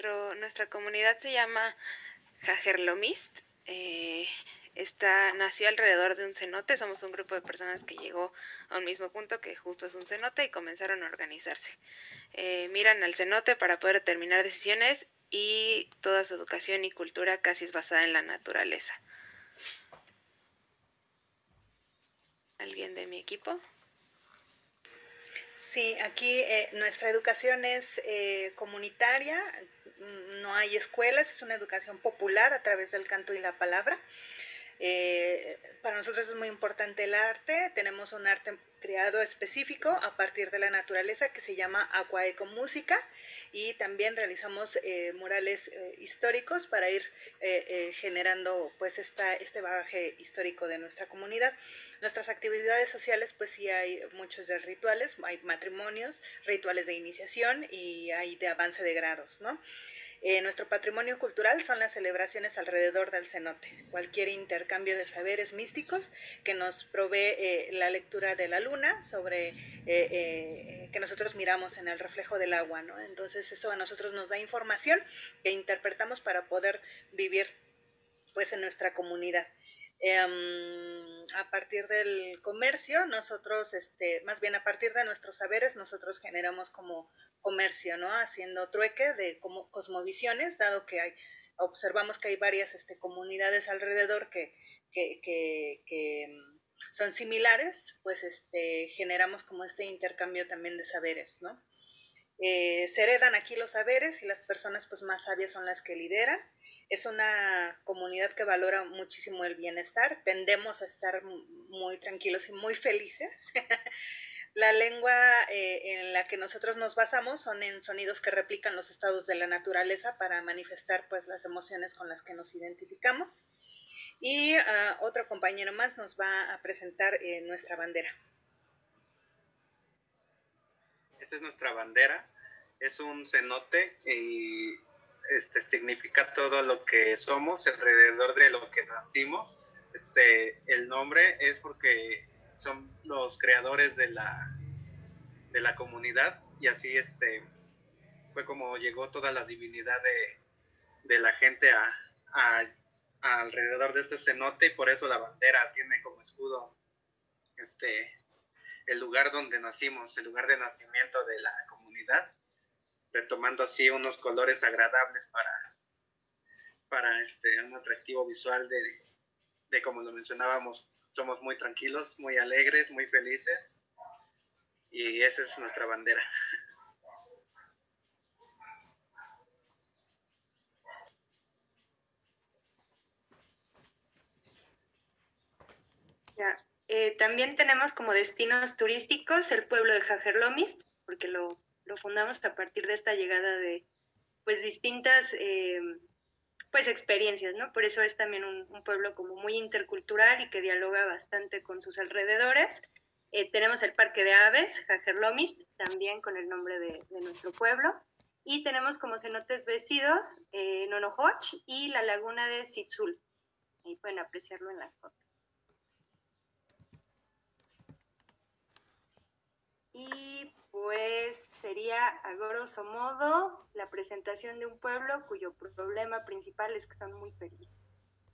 Nuestra comunidad se llama Jajerlomist. Nació alrededor de un cenote. Somos un grupo de personas que llegó a un mismo punto que justo es un cenote y comenzaron a organizarse. Miran al cenote para poder determinar decisiones y toda su educación y cultura casi es basada en la naturaleza. ¿Alguien de mi equipo? Sí, aquí nuestra educación es comunitaria, no hay escuelas, es una educación popular a través del canto y la palabra. Para nosotros es muy importante el arte, tenemos un arte creado específico a partir de la naturaleza que se llama Aquaecomúsica y también realizamos murales históricos para ir generando pues este bagaje histórico de nuestra comunidad. Nuestras actividades sociales pues sí hay muchos de rituales, hay matrimonios, rituales de iniciación y hay de avance de grados, ¿no? Nuestro patrimonio cultural son las celebraciones alrededor del cenote, cualquier intercambio de saberes místicos que nos provee la lectura de la luna sobre que nosotros miramos en el reflejo del agua, ¿no? Entonces eso a nosotros nos da información que interpretamos para poder vivir pues en nuestra comunidad. A partir del comercio, nosotros, más bien a partir de nuestros saberes, nosotros generamos como comercio, ¿no? Haciendo trueque de como cosmovisiones, dado que observamos que hay varias comunidades alrededor que son similares, pues generamos como este intercambio también de saberes, ¿no? Se heredan aquí los saberes y las personas pues más sabias son las que lideran. Es una comunidad que valora muchísimo el bienestar, tendemos a estar muy tranquilos y muy felices. La lengua en la que nosotros nos basamos son en sonidos que replican los estados de la naturaleza para manifestar pues las emociones con las que nos identificamos. Y otro compañero más nos va a presentar nuestra bandera. Esa es nuestra bandera, es un cenote y significa todo lo que somos, alrededor de lo que nacimos. El nombre es porque son los creadores de la comunidad y así fue como llegó toda la divinidad de la gente a alrededor de este cenote y por eso la bandera tiene como escudo el lugar donde nacimos, el lugar de nacimiento de la comunidad, retomando así unos colores agradables para un atractivo visual de como lo mencionábamos, somos muy tranquilos, muy alegres, muy felices y esa es nuestra bandera. Ya. También tenemos como destinos turísticos el pueblo de Jajerlomist, porque lo fundamos a partir de esta llegada de pues distintas pues experiencias, ¿no? Por eso es también un pueblo como muy intercultural y que dialoga bastante con sus alrededores. Tenemos el Parque de Aves, Jajerlomist, también con el nombre de nuestro pueblo. Y tenemos como cenotes vecidos Nonojoch y la laguna de Sitzul. Ahí pueden apreciarlo en las fotos. Y pues sería a grosso modo la presentación de un pueblo cuyo problema principal es que son muy felices.